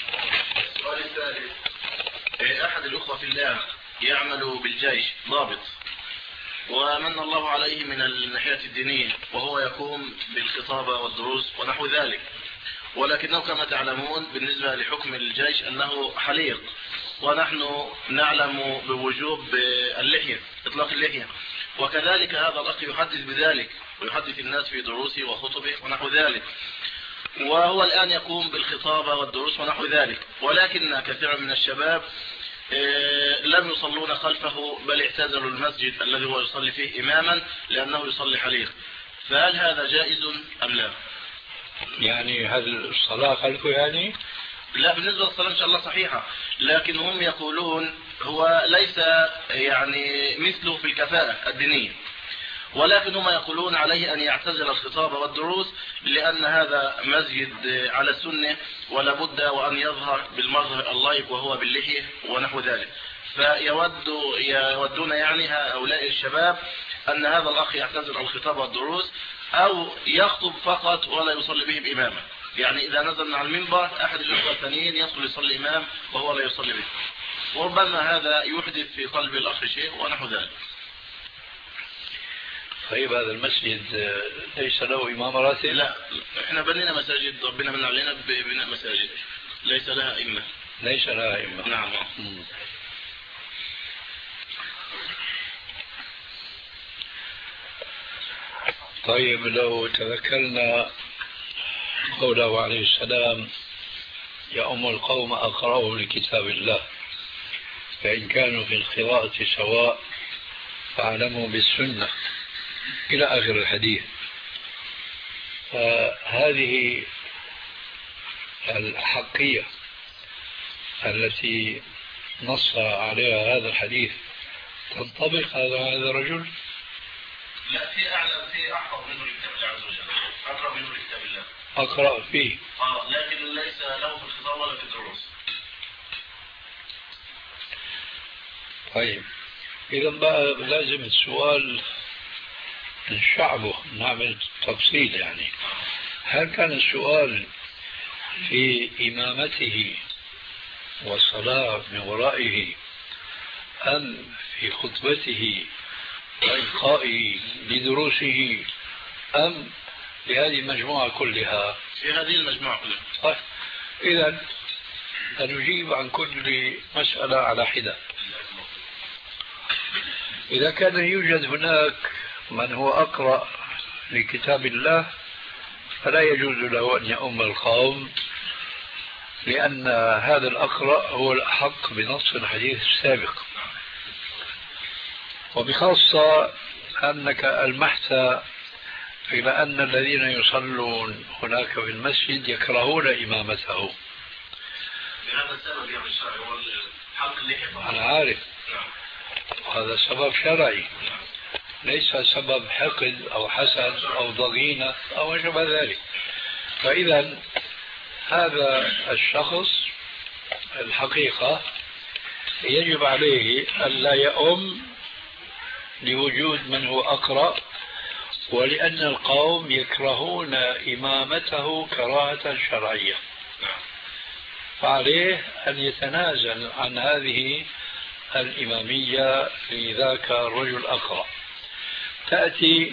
أحد الأخوة في الله يعمل بالجيش ضابط، ومن الله عليه من الناحية الدينية، وهو يقوم بالخطابة والدروس ونحو ذلك، ولكنه كما تعلمون بالنسبة لحكم الجيش أنه حليق، ونحن نعلم بوجوب اللحية، إطلاق اللحية، وكذلك هذا الأخ يحدث بذلك ويحدث الناس في دروسه وخطبه ونحو ذلك، وهو الآن يقوم بالخطابة والدروس ونحو ذلك، ولكن كثير من الشباب لم يصلون خلفه، بل اعتزلوا المسجد الذي هو يصلي فيه إماما لأنه يصلي حليق، فهل هذا جائز أم لا؟ يعني هل الصلاة خلفه يعني؟ لا، بالنسبة للصلاة إن شاء الله صحيحة، لكن هم يقولون هو ليس يعني مثله في الكفاءة الدينية، ولكن هم يقولون عليه أن يعتزل الخطاب والدروس لأن هذا مسجد على السنة، ولا بد وأن يظهر بالمظهر اللائق وهو باللحية ونحو ذلك. فيودون يعني هؤلاء الشباب أن هذا الأخ يعتزل الخطاب والدروس أو يخطب فقط ولا يصلي بهم إماما، يعني إذا نزل على المنبر أحد الأخوة الثانيين يدخل يصلي إمام وهو لا يصلي به، وربما هذا يحدث في قلب الأخ شيء ونحو ذلك. طيب هذا المسجد ليس له إمام راتب؟ لا، احنا بنينا مساجد، ربنا من علينا ببناء مساجد ليس لها إمة. ليس لها إمة. نعم. طيب لو تذكرنا قوله عليه السلام يا أم القوم أقرأهم لكتاب الله فإن كانوا في القراءة سواء فاعلموا بالسنة إلى آخر الحديث. فهذه الحقية التي نص عليها هذا الحديث تنطبق على هذا الرجل؟ لا، في أعلم، في أحفظ منه لكتاب الله عز وجل، أقرأ منه لكتاب الله، أقرأ فيه، لكن ليس له في الخطاب ولا في الدروس. طيب إذا بقى لازم السؤال نشعبه، نعمل تفصيل. يعني هل كان السؤال في إمامته والصلاة من ورائه أم في خطبته وإلقائه لدروسه أم لهذه المجموعة كلها؟ في هذه المجموعة كلها. طيب إذا سنجيب عن كل مسألة على حدة. إذا كان يوجد هناك من هو أقرأ لكتاب الله فلا يجوز له أن يؤم القوم، لأن هذا الأقرأ هو الأحق بنص الحديث السابق. وبخاصة أنك ألمحت إلى أن الذين يصلون هناك في المسجد يكرهون إمامته. بهذا السبب يعني الشرعي والحق اللي أنا عارف هذا سبب شرعي ليس سبب حقد أو حسد أو ضغينة أو ما شابه ذلك. فإذا هذا الشخص الحقيقة يجب عليه ألا يؤم لوجود من هو أقرأ، ولأن القوم يكرهون إمامته كراهة شرعية، فعليه أن يتنازل عن هذه الإمامية لذاك الرجل الأقرأ. تأتي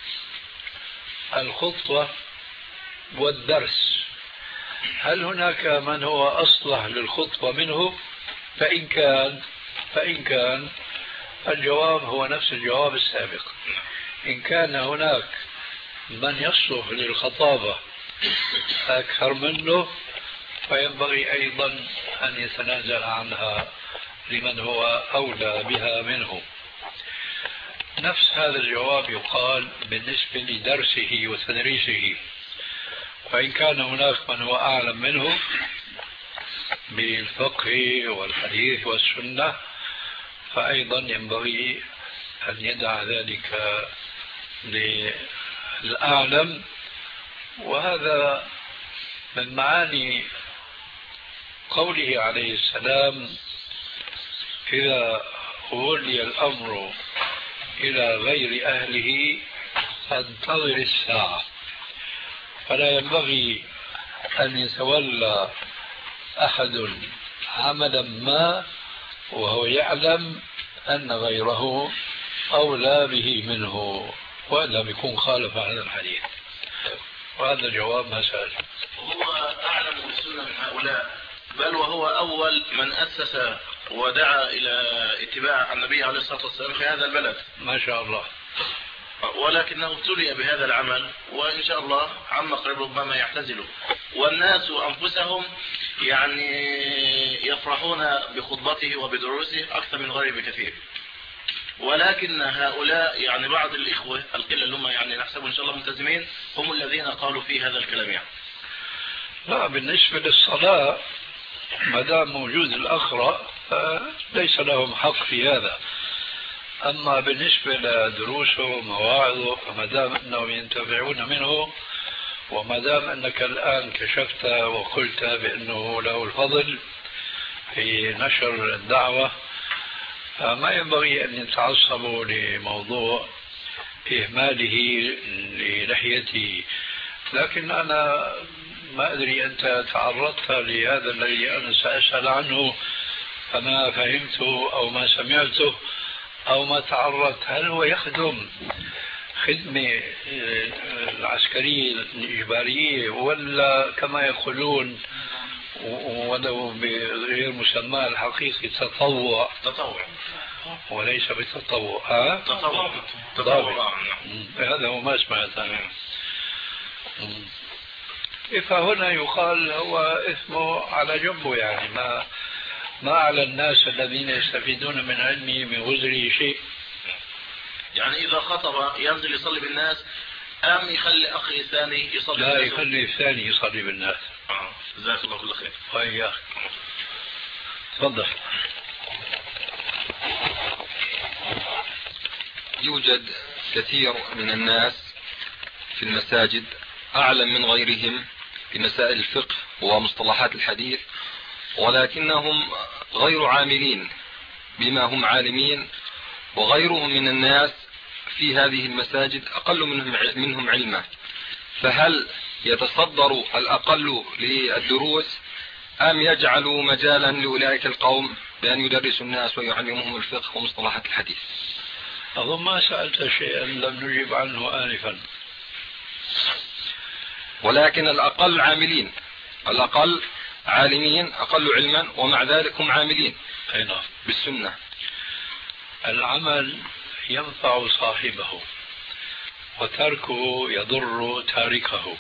الخطوة والدرس، هل هناك من هو أصلح للخطوة منه؟ فإن كان الجواب هو نفس الجواب السابق. إن كان هناك من يصلح للخطابة أكثر منه فينبغي أيضا أن يتنازل عنها لمن هو أولى بها منه. نفس هذا الجواب يقال بالنسبة لدرسه وتدريسه، فإن كان هناك من هو أعلم منه بالفقه والحديث والسنة فأيضا ينبغي أن يدع ذلك للأعلم. وهذا من معاني قوله عليه السلام: إذا ولي الأمر إلى غير أهله فانتظر الساعة. فلا ينبغي أن يتولى أحد عملا ما وهو يعلم أن غيره أولى به منه، وإلا بيكون خالف هذا الحديث. وهذا جواب ما سأل. هو أعلم بالسنة من هؤلاء، بل وهو أول من أسس ودعا إلى اتباع النبي عليه الصلاة والسلام في هذا البلد ما شاء الله، ولكنه ابتلي بهذا العمل، وإن شاء الله عما قريب ربما يعتزله. والناس أنفسهم يعني يفرحون بخطبته وبدروسه أكثر من غيره بكثير، ولكن هؤلاء يعني بعض الإخوة القلة اللي هم يعني نحسبهم إن شاء الله ملتزمين هم الذين قالوا فيه هذا الكلام يعني. لا، بالنسبة للصلاة ما دام موجود الأقرأ ليس لهم حق في هذا. أما بالنسبة لدروسه ومواعظه فما دام أنهم ينتفعون منه، وما دام أنك الآن كشفت وقلت بأنه له الفضل في نشر الدعوة، فما ينبغي أن يتعصبوا لموضوع إهماله للحيته. لكن أنا ما أدري أنت تعرضت لهذا الذي أنا سأسأل عنه فما فهمته أو ما سمعته أو ما تعرضت، هل هو يخدم خدمة العسكرية الإجبارية ولا كما يقولون ولو بغير مسمى الحقيقي تطوع وليس بتطوع؟ تطوع. هذا هو ما سمعت أنا. فهنا يقال هو اسمه على جنبه، يعني ما على الناس الذين يستفيدون من علمه من وزره شيء. يعني إذا خطب ينزل يصلي بالناس أم يخلي أخي الثاني يصلي بالناس؟ لا، يخلي الثاني يصلي بالناس. جزاك الله كل خير. وإياك. تفضل. يوجد كثير من الناس في المساجد أعلم من غيرهم في مسائل الفقه ومصطلحات الحديث، ولكنهم غير عاملين بما هم عالمين، وغيرهم من الناس في هذه المساجد أقل منهم علما. فهل يتصدر الأقل للدروس أم يجعلوا مجالا لأولئك القوم بأن يدرسوا الناس ويعلمهم الفقه ومصطلحات الحديث؟ أظن ما سألت شيئا لم نجيب عنه آنفا. ولكن الأقل عاملين، الأقل عالمين، أقل علما، ومع ذلك هم عاملين بالسنة. العمل ينفع صاحبه وتركه يضر تاركه.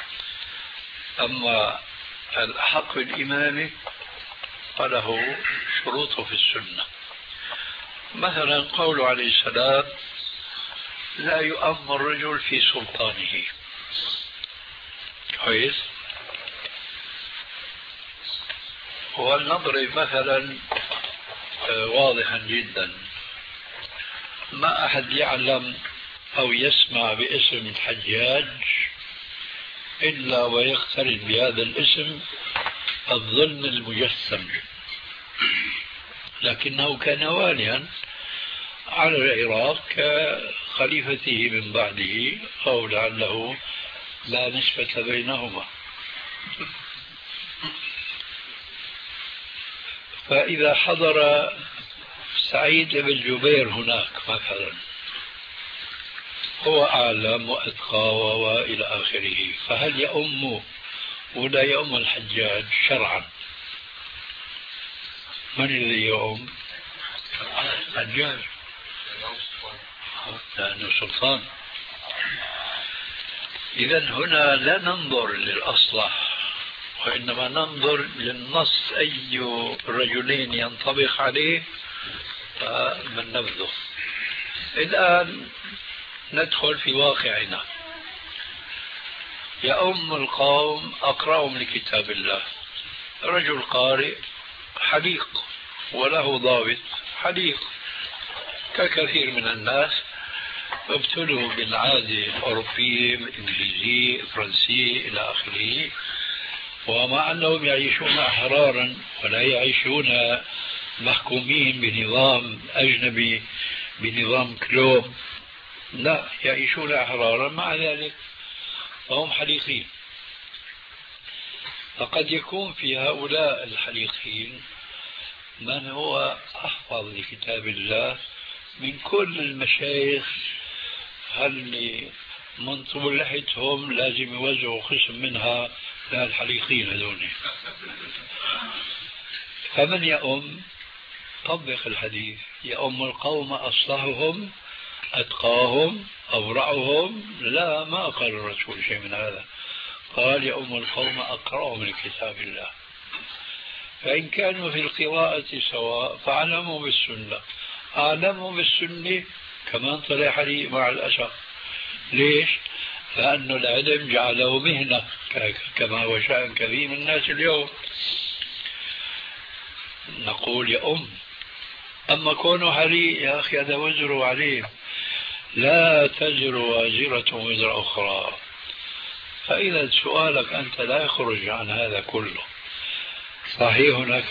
أما الأحق بالإمامة فله شروطه في السنة، مثلا قوله عليه السلام لا يؤم الرجل في سلطانه. كويس. ولنضرب مثلا واضحا جدا. ما أحد يعلم أو يسمع باسم الحجاج إلا ويقترن بهذا الاسم الظلم المجسم، لكنه كان واليا على العراق كخليفته من بعده، أو لعله لا نسبة بينهما. فإذا حضر سعيد بن جبير هناك مثلا، هو أعلم وأتقى وإلى آخره، فهل يؤم ولا يؤم الحجاج شرعا؟ من الذي يؤم؟ الحجاج، لأنه سلطان. إذن هنا لا ننظر للأصلح، وإنما ننظر للنص أي رجلين ينطبق عليه فمن نبذه. الآن ندخل في واقعنا. يؤم القوم أقرأهم لكتاب الله، رجل قارئ حليق وله ضابط حليق ككثير من الناس ابتلوا بالعادة الأوروبية الإنجليزية الفرنسية إلى آخره، ومع أنهم يعيشون أحرارا ولا يعيشون محكومين بنظام أجنبي بنظام كلوب، لا، يعيشون أحرارا، مع ذلك فهم حليقين. فقد يكون في هؤلاء الحليقين من هو أحفظ لكتاب الله من كل المشايخ اللي من طول لحيتهم لازم يوزعوا قسم منها للحليقين هذول. فمن يؤم؟ طبق الحديث: يؤم القوم أصلحهم أتقاهم أورعهم. لا، ما قال الرسول شيء من هذا، قال يؤم القوم أقرأهم لكتاب الله. فإن كانوا في القراءة سواء فاعلموا بالسنة، أعلموا بالسنة كمان طلع علي مع الأسف. ليش؟ لأن العلم جعله مهنة كما هو شأن كثير من الناس اليوم. نقول يؤم. أما كونه علي يا أخي هذا وزر عليه، لا تزر وازرة وزر أخرى. فإذا سؤالك أنت لا يخرج عن هذا كله. صحيح هناك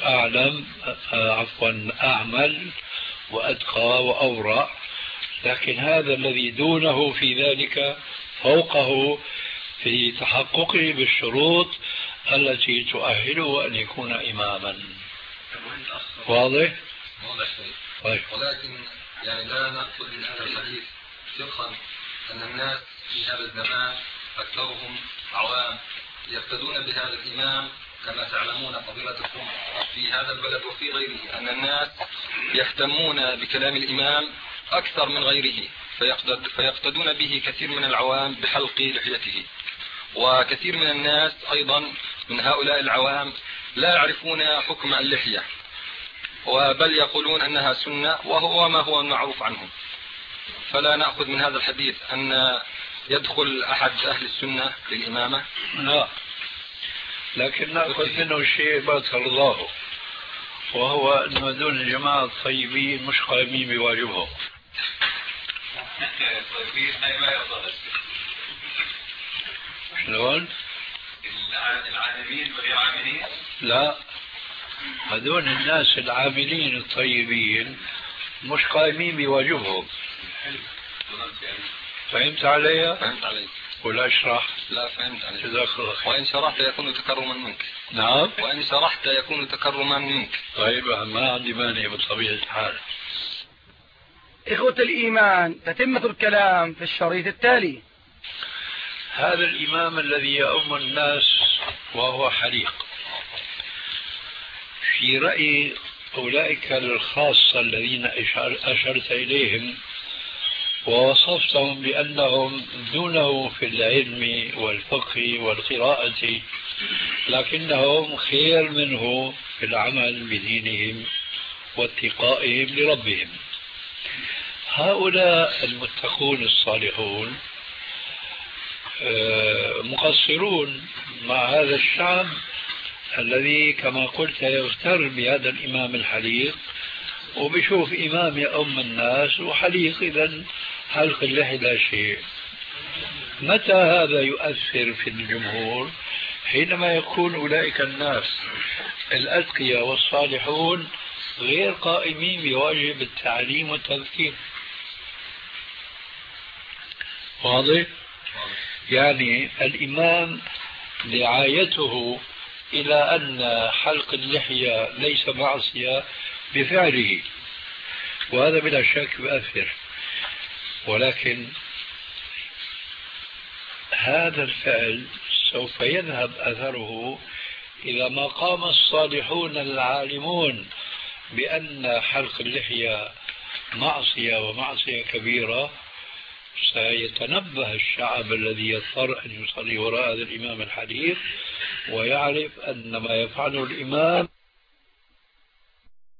أعمل وأتقى وأورع، لكن هذا الذي دونه في ذلك فوقه في تحققه بالشروط التي تؤهله أن يكون إماما. واضح؟ طيب. ولكن يعني لا نأخذ من هذا الحديث فقها أن الناس في هذا الزمان أكثرهم عوام يقتدون بهذا الإمام، كما تعلمون فضيلتكم في هذا البلد وفي غيره أن الناس يهتمون بكلام الإمام أكثر من غيره، فيقتدون به كثير من العوام بحلق لحيته. وكثير من الناس أيضا من هؤلاء العوام لا يعرفون حكم اللحية، وبل يقولون أنها سنة وهو ما هو المعروف عنهم. فلا نأخذ من هذا الحديث أن يدخل أحد أهل السنة للإمامة. لا، لكن نأخذ منه شيء ما ترضاه، وهو أن هذول الجماعة الطيبين مش قائمين بواجبهم. شلون؟ العاملين غير عاملين؟ لا، هذول الناس العاملين الطيبين مش قائمين بواجبهم. فهمت علي؟ فهمت علي. ولا اشرح؟ لا، فهمت علي. جزاك الله خير. وإن شرحت يكون تكرما منك. نعم. وإن شرحت يكون تكرما منك. طيب، ما عندي مانع بطبيعة الحال. إخوة الإيمان، تتمة الكلام في الشريط التالي. هذا الإمام الذي يؤم الناس وهو حليق، في رأي أولئك الخاصة الذين أشرت إليهم ووصفتهم بأنهم دونه في العلم والفقه والقراءة، لكنهم خير منه في العمل بدينهم واتقائهم لربهم، هؤلاء المتقون الصالحون مقصرون مع هذا الشعب الذي كما قلت يغتر بهذا الإمام الحليق، وبشوف إمام يؤم الناس وحليق، إذا حلق اللحية لا شيء. متى هذا يؤثر في الجمهور؟ حينما يكون أولئك الناس الأتقياء والصالحون غير قائمين بواجب التعليم والتذكير. واضح؟ يعني الإمام دعايته إلى أن حلق اللحية ليس معصية بفعله، وهذا بلا شك يؤثر، ولكن هذا الفعل سوف يذهب أثره إذا ما قام الصالحون العالمون بأن حلق اللحية معصية ومعصية كبيرة. سيتنبه الشعب الذي يضطر أن يصلي وراء هذا الإمام الحديث ويعرف أن ما يفعله الإمام